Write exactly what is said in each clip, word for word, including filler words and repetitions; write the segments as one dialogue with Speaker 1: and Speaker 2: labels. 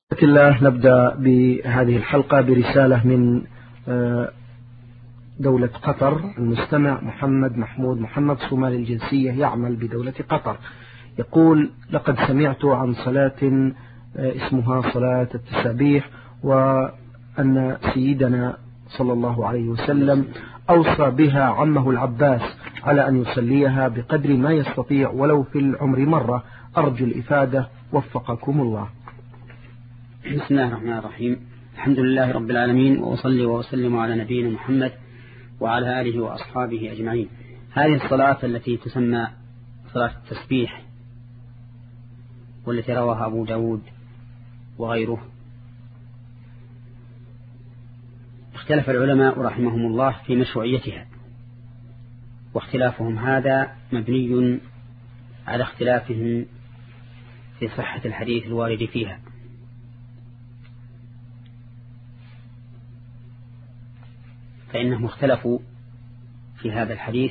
Speaker 1: الله نبدأ بهذه الحلقة برسالة من دولة قطر. المستمع محمد محمود محمد صومالي الجنسية يعمل بدولة قطر، يقول: لقد سمعت عن صلاة اسمها صلاة التسابيح، وأن سيدنا صلى الله عليه وسلم أوصى بها عمه العباس على أن يصليها بقدر ما يستطيع ولو في العمر مرة. أرجو الإفادة وفقكم الله.
Speaker 2: بسم الله الرحمن الرحيم. الحمد لله رب العالمين، وأصلي وأسلم على نبينا محمد وعلى آله وأصحابه أجمعين. هذه الصلاة التي تسمى صلاة التسبيح، والتي رواها أبو داود وغيره، اختلف العلماء رحمهم الله في مشروعيتها، واختلافهم هذا مبني على اختلافهم في صحة الحديث الوارد فيها. فإنهم اختلفوا في هذا الحديث،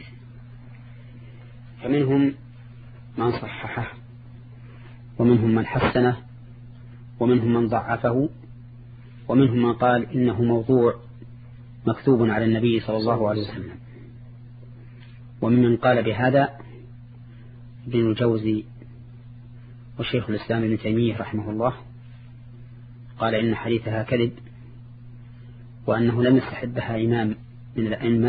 Speaker 2: فمنهم من صححه، ومنهم من حسنه، ومنهم من ضعفه، ومنهم من قال إنه موضوع مكتوب على النبي صلى الله عليه وسلم. وممن قال بهذا ابن الجوزي وشيخ الإسلام ابن تيمية رحمه الله، قال إن حديثها كذب، وأنه لم يستحبها إمام من الأئمة.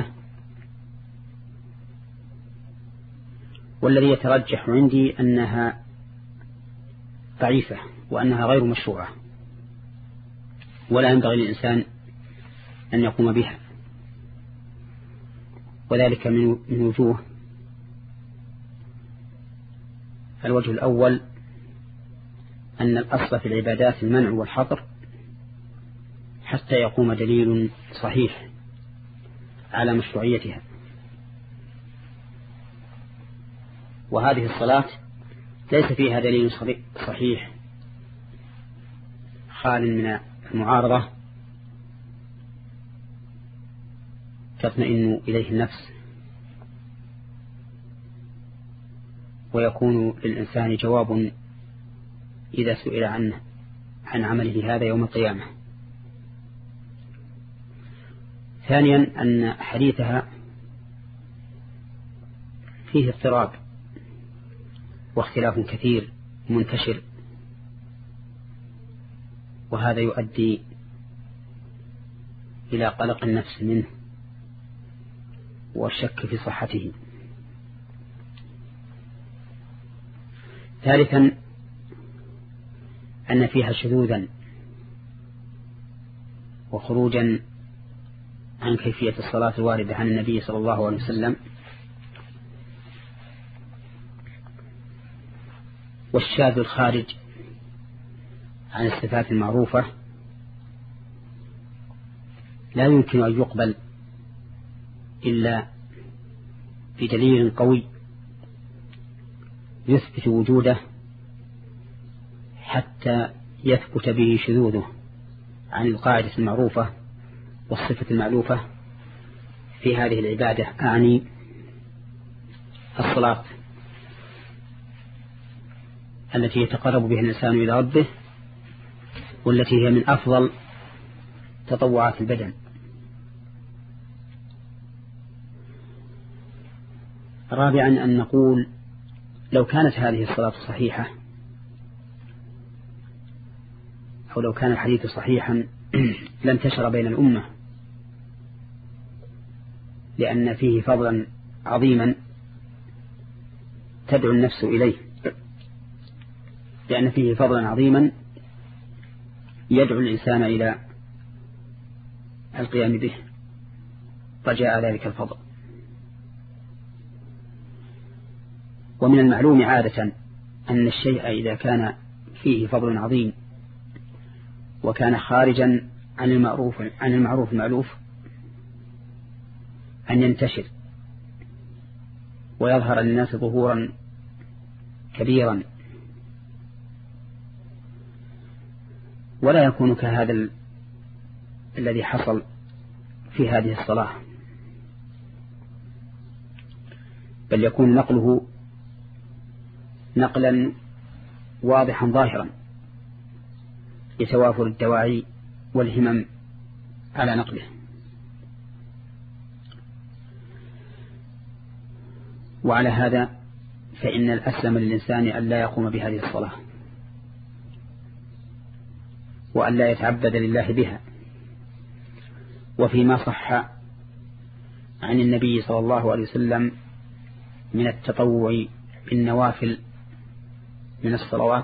Speaker 2: والذي يترجح عندي أنها ضعيفة، وأنها غير مشروعة، ولا ينبغي للإنسان أن يقوم بها، وذلك من وجوه. الوجه الأول أن الأصل في العبادات المنع والحظر حتى يقوم دليل صحيح على مشروعيتها. وهذه الصلاة ليس فيها دليل صحيح خال من المعارضة تطمئن إليه النفس، ويكون للإنسان جواب إذا سئل عنه عن عمله هذا يوم القيامة. ثانيا أن حديثها فيه اضطراب واختلاف كثير منتشر، وهذا يؤدي إلى قلق النفس منه والشك في صحته. ثالثا أن فيها شذوذا وخروجا عن كيفية الصلاة الواردة عن النبي صلى الله عليه وسلم. والشاذ الخارج عن الصفات المعروفة لا يمكن أن يقبل إلا بدليل قوي يثبت وجوده حتى يثبت به شذوذه عن القاعدة المعروفة والصفة المألوفة في هذه العبادة، أعني الصلاة التي يتقرب بها الإنسان إلى ربه، والتي هي من أفضل تطوعات البدن. رابعا أن نقول لو كانت هذه الصلاة صحيحة، أو لو كان الحديث صحيحا لانتشر بين الأمة، لأن فيه فضلا عظيما تدعو النفس إليه، لأن فيه فضلا عظيما يدعو الإنسان إلى القيام به رجاء ذلك الفضل. ومن المعلوم عادة أن الشيء إذا كان فيه فضل عظيم وكان خارجا عن المعروف عن المعروف المألوف أن ينتشر ويظهر للناس ظهورا كبيرا، ولا يكون كهذا ال... الذي حصل في هذه الصلاة، بل يكون نقله نقلا واضحا ظاهرا لتوافر الدواعي والهمم على نقله. وعلى هذا فإن الأسلم للإنسان أن لا يقوم بهذه الصلاة وأن لا يتعبد لله بها. وفيما صح عن النبي صلى الله عليه وسلم من التطوع بالنوافل من الصلوات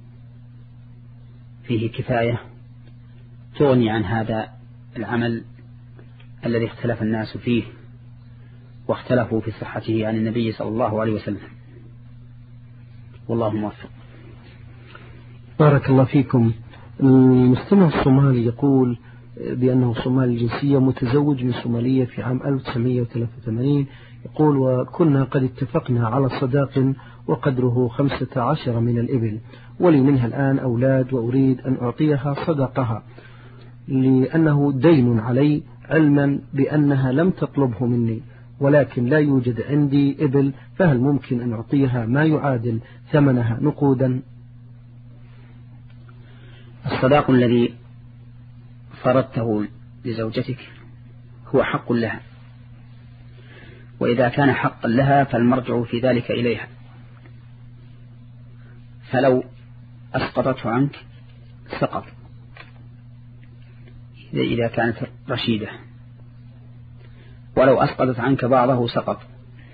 Speaker 2: فيه كفاية تغني عن هذا العمل الذي اختلف الناس فيه واختلفوا في صحته عن النبي صلى الله عليه وسلم، والله موفق.
Speaker 1: بارك الله فيكم. المستمع الصومالي يقول بأنه صومالي الجنسية متزوج من صومالية في عام ألف وتسعمائة وثلاثة وثمانين. يقول وكنا قد اتفقنا على صداق وقدره خمسة عشر من الإبل، ولي منها الآن أولاد وأريد أن أعطيها صدقها لأنه دين علي، علما بأنها لم تطلبه مني، ولكن لا يوجد عندي إبل، فهل ممكن أن أعطيها ما يعادل ثمنها نقودا؟
Speaker 2: الصداق الذي فرضته لزوجتك هو حق لها، وإذا كان حقا لها فالمرجع في ذلك إليها، فلو أسقطته عنك سقط إذا كانت رشيدة، ولو أسقطت عنك بعضه سقط،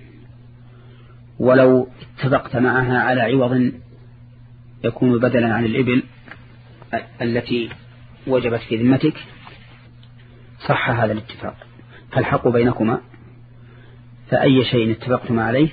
Speaker 2: ولو اتفقت معها على عوض يكون بدلا عن الإبل التي وجبت في ذمتك صح هذا الاتفاق، فالحق بينكما، فأي شيء اتفقتم عليه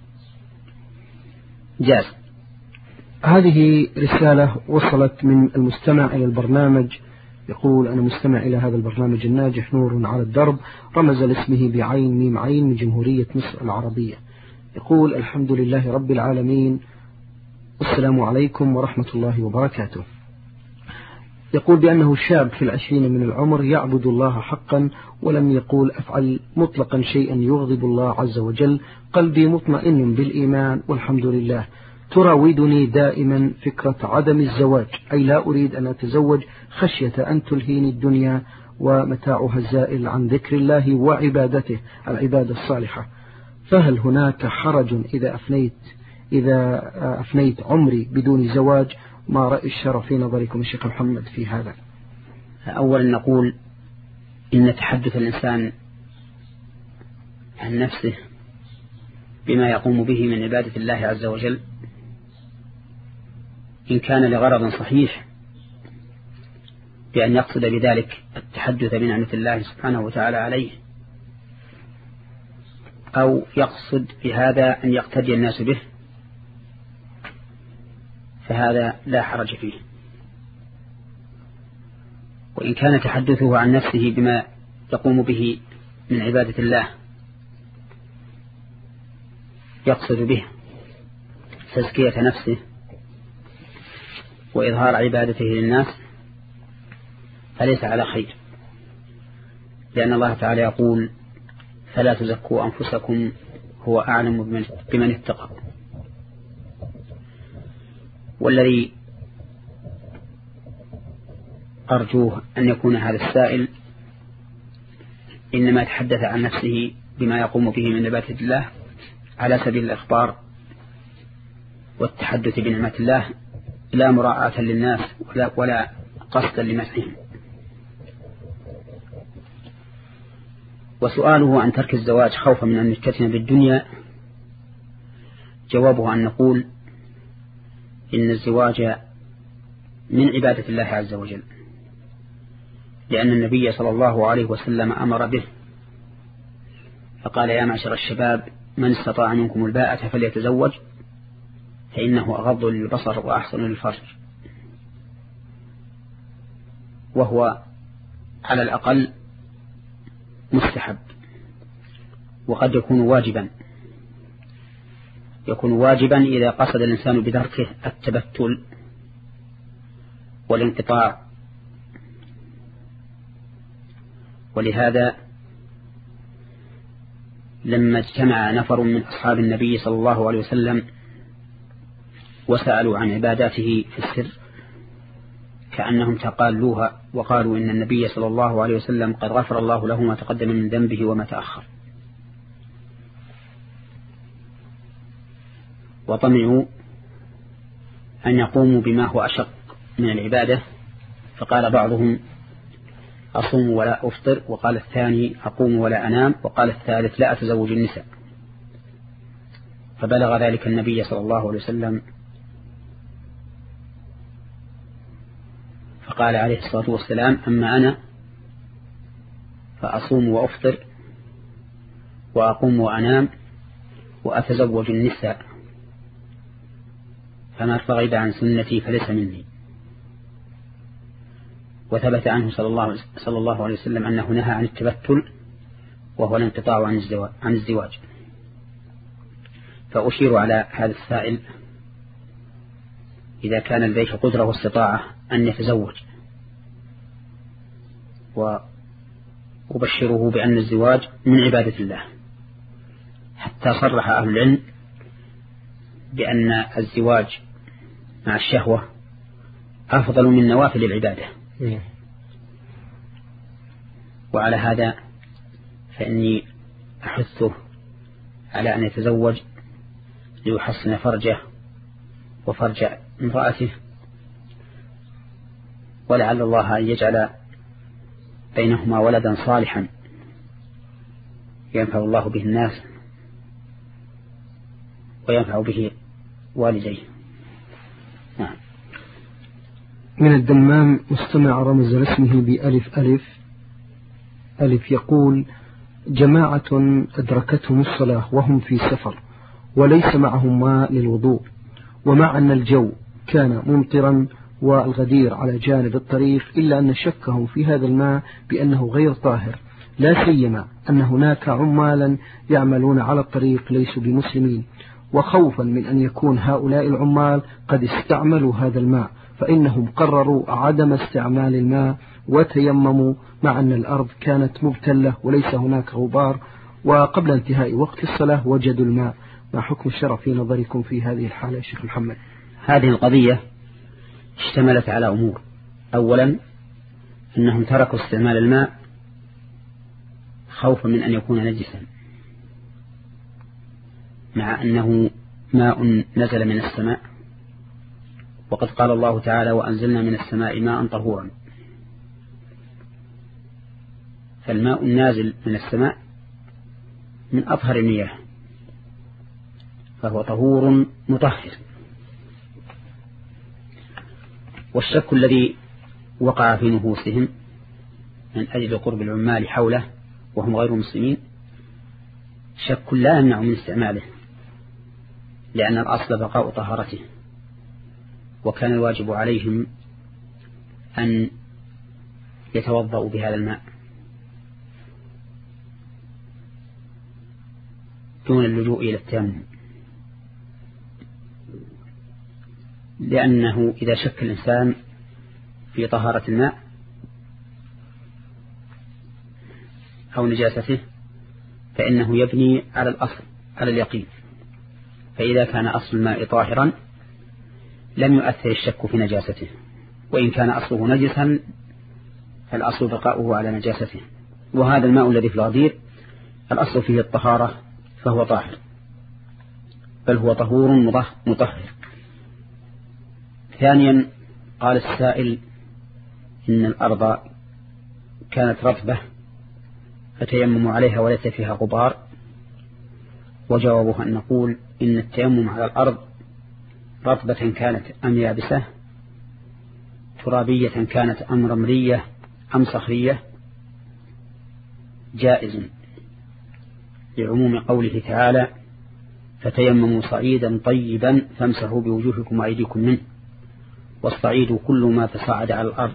Speaker 2: جاز.
Speaker 1: هذه رسالة وصلت من المستمع إلى البرنامج، يقول أنا مستمع إلى هذا البرنامج الناجح نور على الدرب، رمز لاسمه بعين ميم عين من جمهورية مصر العربية. يقول الحمد لله رب العالمين، والسلام عليكم ورحمة الله وبركاته. يقول بأنه شاب في العشرين من العمر يعبد الله حقا، ولم يقول أفعل مطلقا شيئا يغضب الله عز وجل، قلبي مطمئن بالإيمان والحمد لله، تراودني دائما فكرة عدم الزواج، أي لا أريد أن أتزوج خشية أن تلهيني الدنيا ومتاعها الزائل عن ذكر الله وعبادته العبادة الصالحة، فهل هناك حرج إذا أفنيت إذا أفنيت عمري بدون زواج؟ ما رأي الشرع في نظركم الشيخ محمد في هذا؟
Speaker 2: أولا نقول إن تحدث الإنسان عن نفسه بما يقوم به من عبادة الله عز وجل إن كان لغرض صحيح بأن يقصد بذلك التحدث بنعمة الله سبحانه وتعالى عليه، أو يقصد بهذا أن يقتدي الناس به، فهذا لا حرج فيه. وإن كان تحدثه عن نفسه بما يقوم به من عبادة الله يقصد به تزكية نفسه وإظهار عبادته للناس فليس على خير، لأن الله تعالى يقول فلا تزكوا أنفسكم هو أعلم بمن اتقى. والذي أرجوه أن يكون هذا السائل إنما يتحدث عن نفسه بما يقوم به من عبادة الله على سبيل الإخبار والتحدث بنعمة الله، لا مراعاة للناس ولا, ولا قصدا لمسحهم. وسؤاله عن ترك الزواج خوفا من أن يفتتن بالدنيا، جوابه أن نقول إن الزواج من عبادة الله عز وجل، لأن النبي صلى الله عليه وسلم أمر به، فقال يا معشر الشباب من استطاع منكم الباءة فليتزوج فإنه أغض للبصر وأحسن للفرج، وهو على الأقل مستحب، وقد يكون واجبا يكون واجبا إذا قصد الإنسان بدركه التبتل والانقطاع. ولهذا لما اجتمع نفر من أصحاب النبي صلى الله عليه وسلم وسألوا عن عباداته في السر كأنهم تقالوها وقالوا إن النبي صلى الله عليه وسلم قد غفر الله له ما تقدم من ذنبه وما تأخر، وطمعوا أن يقوموا بما هو أشق من العبادة، فقال بعضهم أصوم ولا أفطر، وقال الثاني أقوم ولا أنام، وقال الثالث لا أتزوج النساء. فبلغ ذلك النبي صلى الله عليه وسلم فقال عليه الصلاة والسلام: أما أنا فأصوم وأفطر وأقوم وأنام وأتزوج النساء، فما رغب عن سنتي فليس مني. وثبت عنه صلى الله صلى الله عليه وسلم أنه نهى عن التبتل، وهو الانقطاع عن الزواج عن الزواج. فأشير على هذا السائل إذا كان لديه قدرة واستطاعة أن يتزوج، وأبشره بأن الزواج من عبادة الله، حتى صرح أهل العلم بأن الزواج مع الشهوة أفضل من نوافل العبادة. وعلى هذا فإني أحثه على أن يتزوج ليحصن فرجه وفرج امرأته، ولعل الله أن يجعل بينهما ولدا صالحا ينفع الله به الناس وينفع به والديه. نعم.
Speaker 1: من الدمام مستمع رمز لاسمه بألف ألف ألف يقول: جماعة أدركتهم الصلاة وهم في سفر وليس معهم ماء للوضوء، ومع أن الجو كان ممطرا والغدير على جانب الطريق، إلا أن شكهم في هذا الماء بأنه غير طاهر، لا سيما أن هناك عمالا يعملون على الطريق ليسوا بمسلمين، وخوفا من أن يكون هؤلاء العمال قد استعملوا هذا الماء، فإنهم قرروا عدم استعمال الماء وتيمموا، مع أن الأرض كانت مبتلة وليس هناك غبار، وقبل انتهاء وقت الصلاة وجدوا الماء. ما حكم الشرع في نظركم في هذه الحالة يا شيخ محمد؟
Speaker 2: هذه القضية اشتملت على أمور. أولا أنهم تركوا استعمال الماء خوفا من أن يكون نجسا، مع أنه ماء نزل من السماء، وقد قال الله تعالى: وأنزلنا من السماء ماء طهورا. فالماء النازل من السماء من أطهر المياه، فهو طهور مطهر. والشك الذي وقع في نفوسهم من أجل قرب العمال حوله وهم غير مسلمين شك لا يمنع من استعماله، لأن الأصل بقاء طهارته، وكان الواجب عليهم أن يتوضأوا بهذا الماء دون اللجوء إلى التيمم، لأنه إذا شك الإنسان في طهارة الماء أو نجاسته فإنه يبني على الأصل، على اليقين. فإذا كان أصل الماء طاهرا لم يؤثر الشك في نجاسته، وإن كان أصله نجسا فالأصل بقاؤه على نجاسته. وهذا الماء الذي في الغدير الأصل فيه الطهارة فهو طاهر، بل هو طهور مطهر. ثانيا قال السائل إن الأرض كانت رطبة فتيمموا عليها وليس فيها غبار، وجوابه أن نقول إن التيمم على الأرض رطبة كانت أم يابسة، ترابية كانت أم رملية أم صخرية، جائز، لعموم قوله تعالى: فتيمموا صعيدا طيبا فامسحوا بوجوهكم وأيديكم منه، والصعيد كل ما تصاعد على الأرض.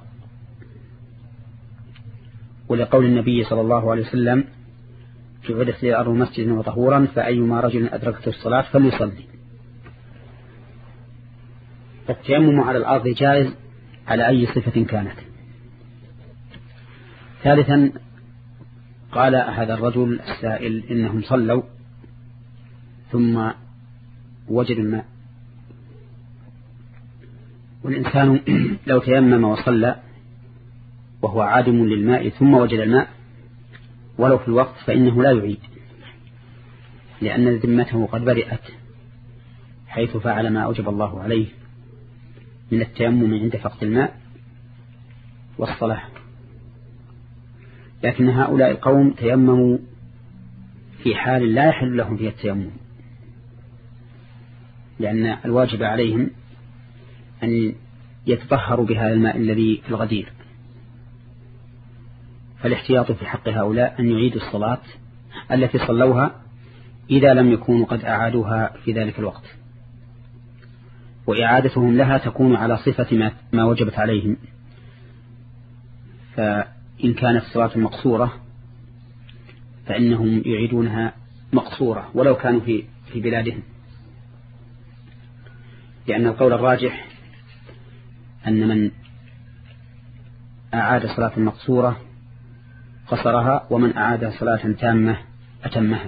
Speaker 2: ولقول النبي صلى الله عليه وسلم: جعلت لي الأرض مسجدا وطهورا فأيما رجل أدركته الصلاة فليصلي. فالتيمم على الأرض جائز على أي صفة كانت. ثالثا قال هذا الرجل السائل إنهم صلوا ثم وجدوا الماء، والإنسان لو تيمم وصلى وهو عادم للماء ثم وجد الماء ولو في الوقت فإنه لا يعيد، لأن ذمته قد برئت حيث فعل ما أوجب الله عليه من التيمم عند فقد الماء والصلاة. لكن هؤلاء القوم تيمموا في حال لا يحل لهم فيها التيمم، لأن الواجب عليهم أن يتطهروا بهذا الماء الذي في الغدير. فالاحتياط في حق هؤلاء أن يعيدوا الصلاة التي صلوها إذا لم يكونوا قد أعادوها في ذلك الوقت، وإعادتهم لها تكون على صفة ما وجبت عليهم. فإن كانت الصلاة مقصورة فإنهم يعيدونها مقصورة ولو كانوا في في بلادهم، لأن القول الراجح أن من أعاد صلاة مقصورة قصرها، ومن أعاد صلاة تامة أتمها،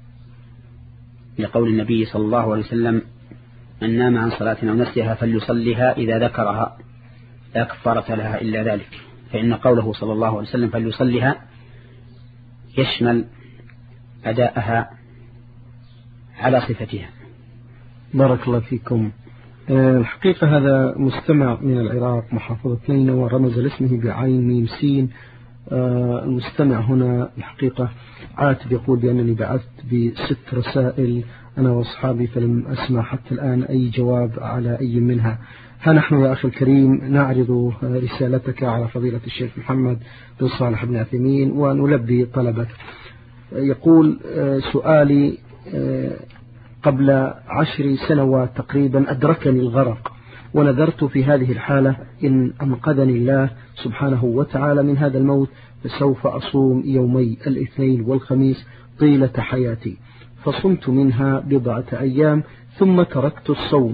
Speaker 2: لقول النبي صلى الله عليه وسلم: من نام عن صلاة أو نسيها فليصليها إذا ذكرها لا كفارة لها إلا ذلك. فإن قوله صلى الله عليه وسلم فليصليها يشمل أداءها على صفتها.
Speaker 1: بارك الله فيكم. الحقيقة هذا مستمع من العراق محافظة نينوى ورمز لاسمه بعين ميم سين. المستمع هنا الحقيقة عاتب يقول بأنني بعثت بست رسائل أنا وأصحابي فلم أسمع حتى الآن أي جواب على أي منها. ها نحن يا أخي الكريم نعرض رسالتك على فضيلة الشيخ محمد بن صالح بن عثيمين ونلبي طلبك. يقول سؤالي: قبل عشر سنوات تقريبا أدركني الغرق، ونذرت في هذه الحالة إن أنقذني الله سبحانه وتعالى من هذا الموت فسوف أصوم يومي الاثنين والخميس طيلة حياتي، فصمت منها بضعة أيام ثم تركت الصوم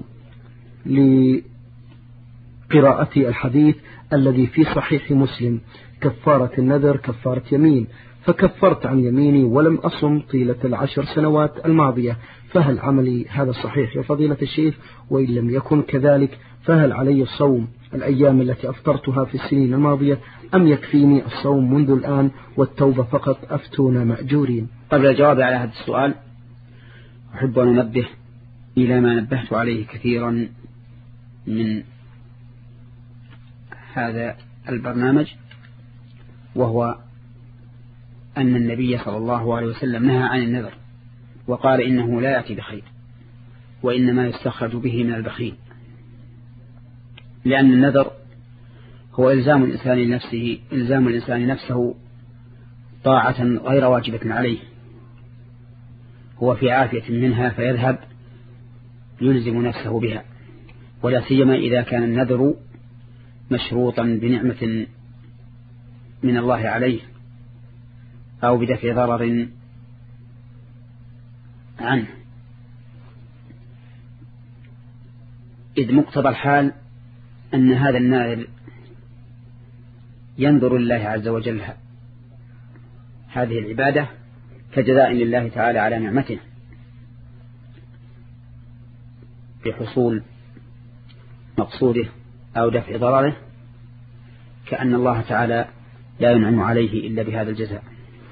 Speaker 1: لقراءتي الحديث الذي في صحيح مسلم: كفارة النذر كفارة يمين، فكفرت عن يميني ولم أصم طيلة العشر سنوات الماضية، فهل عملي هذا صحيح يا فضيلة الشيخ؟ وإن لم يكن كذلك فهل علي الصوم الأيام التي أفطرتها في السنين الماضية أم يكفيني الصوم منذ الآن والتوبة فقط؟ أفتونا مأجورين.
Speaker 2: قبل الجواب على هذا السؤال أحب أن أنبه إلى ما نبهت عليه كثيرا من هذا البرنامج، وهو أن النبي صلى الله عليه وسلم نهى عن النذر وقال إنه لا يأتي بخير، وإنما يستخرج به من البخيل، لأن النذر هو إلزام الإنسان لنفسه إلزام الإنسان نفسه طاعة غير واجبة عليه، هو في عافية منها فيذهب يلزم نفسه بها، ولا سيما إذا كان النذر مشروطا بنعمة من الله عليه أو بدفع ضرر عنه، إذ مقتضى الحال أن هذا الناذر ينظر لله عز وجل هذه العبادة كجزاء لله تعالى على نعمته بحصول مقصوده أو دفع ضرره، كأن الله تعالى لا ينعم عليه إلا بهذا الجزاء.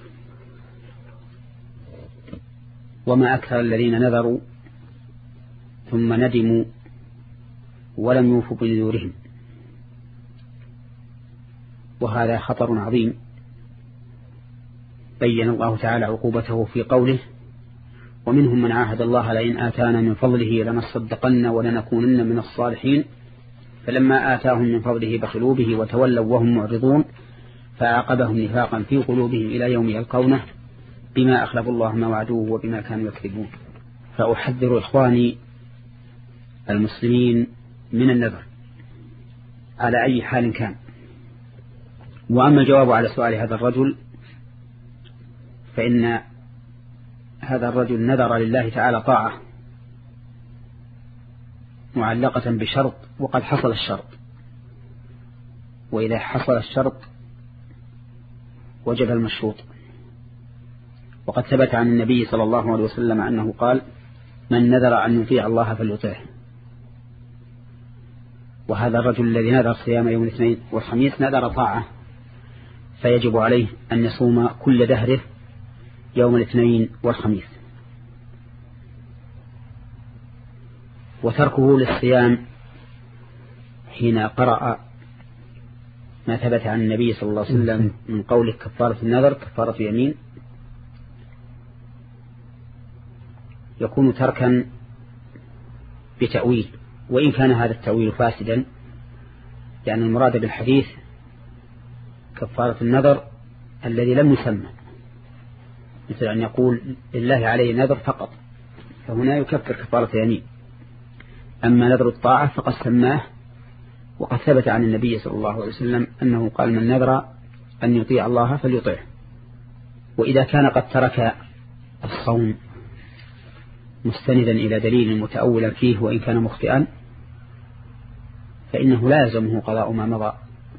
Speaker 2: وما أكثر الذين نذروا ثم ندموا ولم يوفوا بنذورهم، وهذا خطر عظيم بين الله تعالى عقوبته في قوله: ومنهم من عاهد الله لئن آتانا من فضله لنصدقن ولنكونن من الصالحين فلما آتاهم من فضله بخلوا به وتولوا وهم معرضون فأعقبهم نفاقا في قلوبهم إلى يوم يلقونه بما أخلفوا الله ما وعدوه وبما كانوا يكذبون. فأحذر إخواني المسلمين من النذر على أي حال كان. وأما الجواب على سؤال هذا الرجل فإن هذا الرجل نذر لله تعالى طاعة معلقة بشرط وقد حصل الشرط، وإذا حصل الشرط وجب المشروط. وقد ثبت عن النبي صلى الله عليه وسلم أنه قال: من نذر أن يطيع الله فليطيعه. وهذا الرجل الذي نذر صيام يوم الاثنين والخميس نذر طاعة، فيجب عليه أن يصوم كل دهره يوم الاثنين والخميس. وتركه للصيام حين قرأ ما ثبت عن النبي صلى الله عليه وسلم من قوله كفارة النذر كفارة يمين يكون تركا بتأويل، وإن كان هذا التأويل فاسدا، يعني المراد بالحديث كفارة النذر الذي لم يسمى، مثل أن يقول لله عليه نذر فقط، فهنا يكفر كفارة يمين. أما نذر الطاعة فقد سماه، وقد ثبت عن النبي صلى الله عليه وسلم أنه قال من نذر أن يطيع الله فليطيعه. وإذا كان قد ترك الصوم مستندا إلى دليل متأولا فيه وإن كان مخطئا فإنه لا يلزمه قضاء ما مضى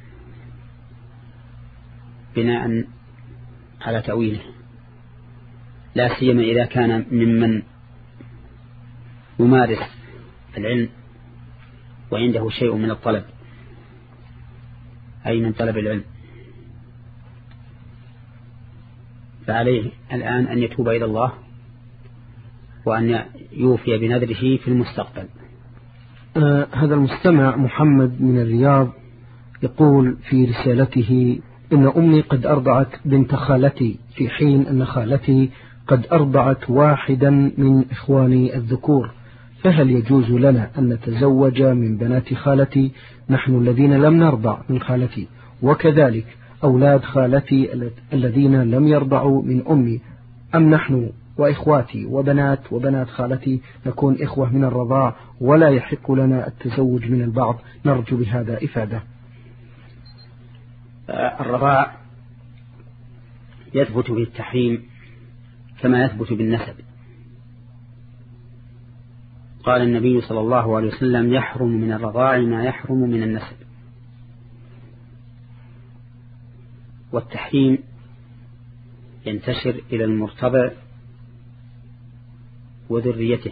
Speaker 2: بناء على تأويله، لا سيما إذا كان ممن يمارس العلم وعنده شيء من الطلب، أي من طلب العلم، فعليه الآن أن يتوب إلى الله وأن يوفي بنذره في المستقبل.
Speaker 1: آه هذا المستمع محمد من الرياض يقول في رسالته: إن أمي قد أرضعت بنت خالتي، في حين أن خالتي قد أرضعت واحدا من إخواني الذكور، فهل يجوز لنا أن نتزوج من بنات خالتي نحن الذين لم نرضع من خالتي، وكذلك أولاد خالتي الذين لم يرضعوا من أمي، أم نحن وإخواتي وبنات وبنات خالتي نكون إخوة من الرضاع ولا يحق لنا التزوج من البعض؟ نرجو بهذا إفادة.
Speaker 2: الرضاع يثبت بالتحريم كما يثبت بالنسب. قال النبي صلى الله عليه وسلم: يحرم من الرضاع ما يحرم من النسب. والتحريم ينتشر إلى المرتضع وذريته،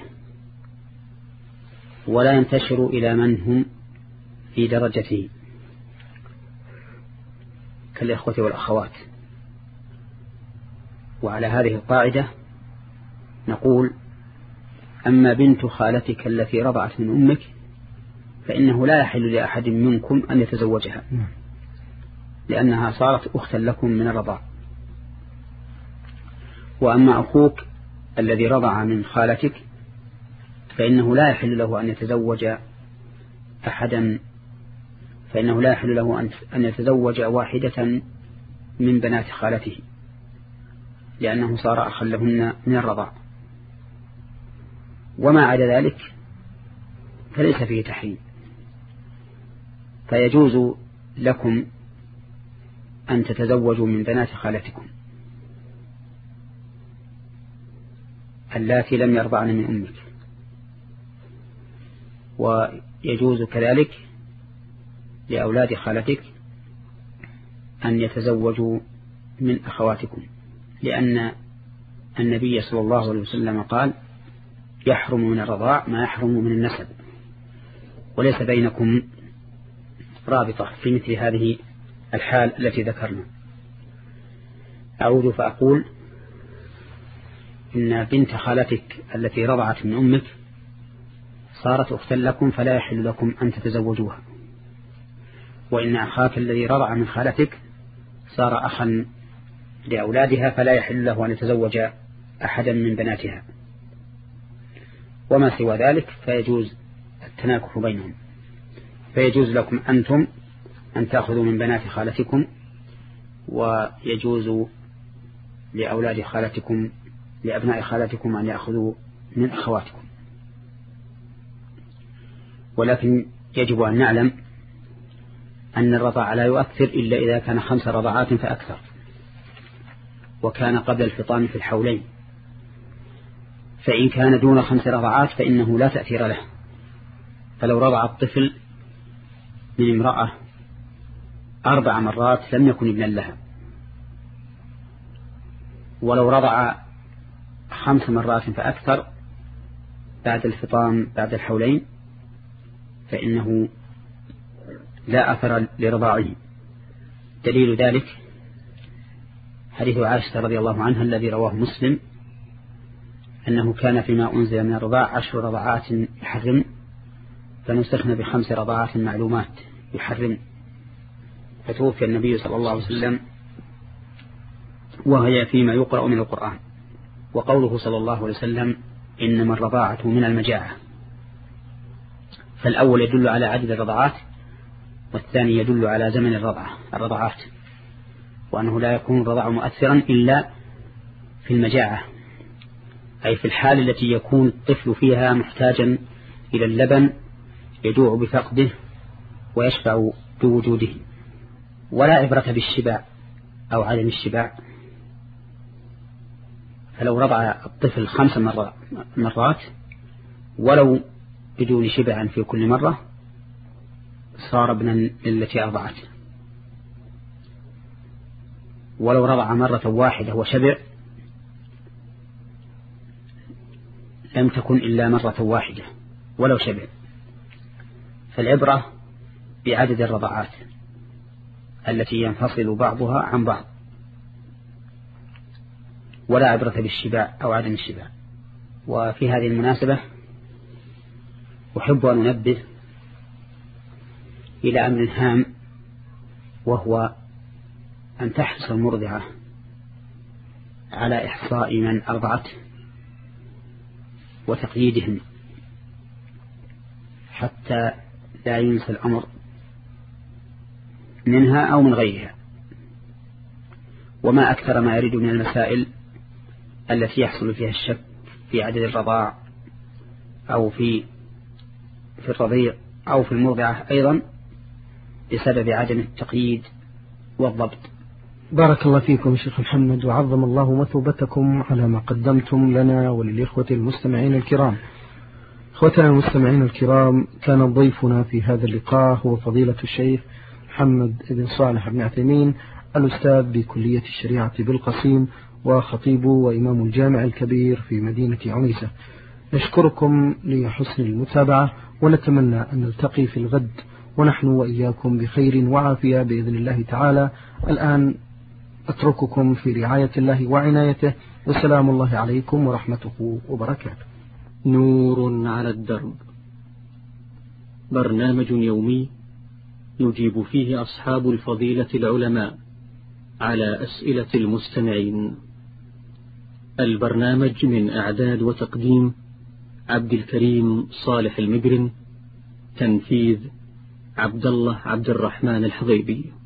Speaker 2: ولا ينتشر إلى من هم في درجته كالإخوة والأخوات. وعلى هذه القاعدة نقول: أما بنت خالتك التي رضعت من أمك فإنه لا يحل لأحد منكم أن يتزوجها، لأنها صارت أختا لكم من الرضاع. وأما أخوك الذي رضع من خالتك فإنه لا يحل له أن يتزوج أحدا، فإنه لا يحل له أن يتزوج واحدة من بنات خالته، لأنه صار أخا لهن من الرضاع. وما عدا ذلك فليس فيه تحريم، فيجوز لكم أن تتزوجوا من بنات خالتكم اللاتي لم يرضعن من أمك، ويجوز كذلك لأولاد خالتك أن يتزوجوا من أخواتكم، لأن النبي صلى الله عليه وسلم قال: يحرم من الرضاع ما يحرم من النسب. وليس بينكم رابطة في مثل هذه الحال التي ذكرنا. أعود فأقول: إن بنت خالتك التي رضعت من أمك صارت أختا لكم فلا يحل لكم أن تتزوجوها، وإن أخاك الذي رضع من خالتك صار أخا لأولادها فلا يحل له أن يتزوج أحدا من بناتها. وما سوى ذلك فيجوز التناكح بينهم، فيجوز لكم أنتم أن تأخذوا من بنات خالتكم، ويجوز لأولاد خالتكم لأبناء خالتكم أن يأخذوا من أخواتكم. ولكن يجب أن نعلم أن الرضاع لا يؤثر إلا إذا كان خمس رضعات فأكثر، وكان قبل الفطام في الحولين. فإن كان دون خمس رضعات فإنه لا تأثير له، فلو رضع الطفل من امرأة أربع مرات لم يكن ابنا لها، ولو رضع خمس مرات فأكثر بعد الفطام بعد الحولين فإنه لا أثر لرضاعه. دليل ذلك حديث عائشة رضي الله عنها الذي رواه مسلم أنه كان فيما أنزل من الرضاع عشر رضعات يحرم، فنسخنا بخمس رضعات معلومات يحرم، فتوفي النبي صلى الله عليه وسلم وهي فيما يقرأ من القرآن. وقوله صلى الله عليه وسلم إنما الرضاعة من المجاعة، فالأول يدل على عدد الرضعات، والثاني يدل على زمن الرضعة الرضعات، وأنه لا يكون الرضاع مؤثرا إلا في المجاعة، أي في الحال التي يكون الطفل فيها محتاجا إلى اللبن يجوع بفقده ويشبع بوجوده. ولا عبرة بالشبع أو عدم الشبع، فلو رضع الطفل خمس مرات ولو بدون شبع في كل مرة صار ابنا التي أرضعت، ولو رضع مرة واحدة وشبع لم تكن إلا مرة واحدة ولو شبع. فالعبرة بعدد الرضعات التي ينفصل بعضها عن بعض، ولا عبرة بالشبع أو عدم الشبع. وفي هذه المناسبة أحب أن أنبه إلى أمر هام، وهو أن تحرص المرضعة على إحصاء من أرضعته وتقييدهم حتى لا ينسى الأمر منها أو من غيرها. وما أكثر ما يرد من المسائل التي يحصل فيها الشك في عدد الرضاع أو في في الرضيع أو في المرضعة أيضا بسبب عدم التقييد والضبط.
Speaker 1: بارك الله فيكم شيخ محمد، وعظم الله مثوبتكم على ما قدمتم لنا وللإخوة المستمعين الكرام. إخوتنا المستمعين الكرام، كان ضيفنا في هذا اللقاء هو فضيلة الشيخ محمد بن صالح بن عثيمين، الأستاذ بكلية الشريعة بالقصيم وخطيب وإمام الجامع الكبير في مدينة عنيزة. نشكركم لحسن المتابعة، ونتمنى أن نلتقي في الغد ونحن وإياكم بخير وعافية بإذن الله تعالى. الآن أترككم في رعاية الله وعنايته، وسلام الله عليكم ورحمته وبركاته.
Speaker 3: نور على الدرب، برنامج يومي يجيب فيه أصحاب الفضيلة العلماء على أسئلة المستمعين. البرنامج من إعداد وتقديم عبد الكريم صالح المجرم، تنفيذ عبد الله عبد الرحمن الحضيبي.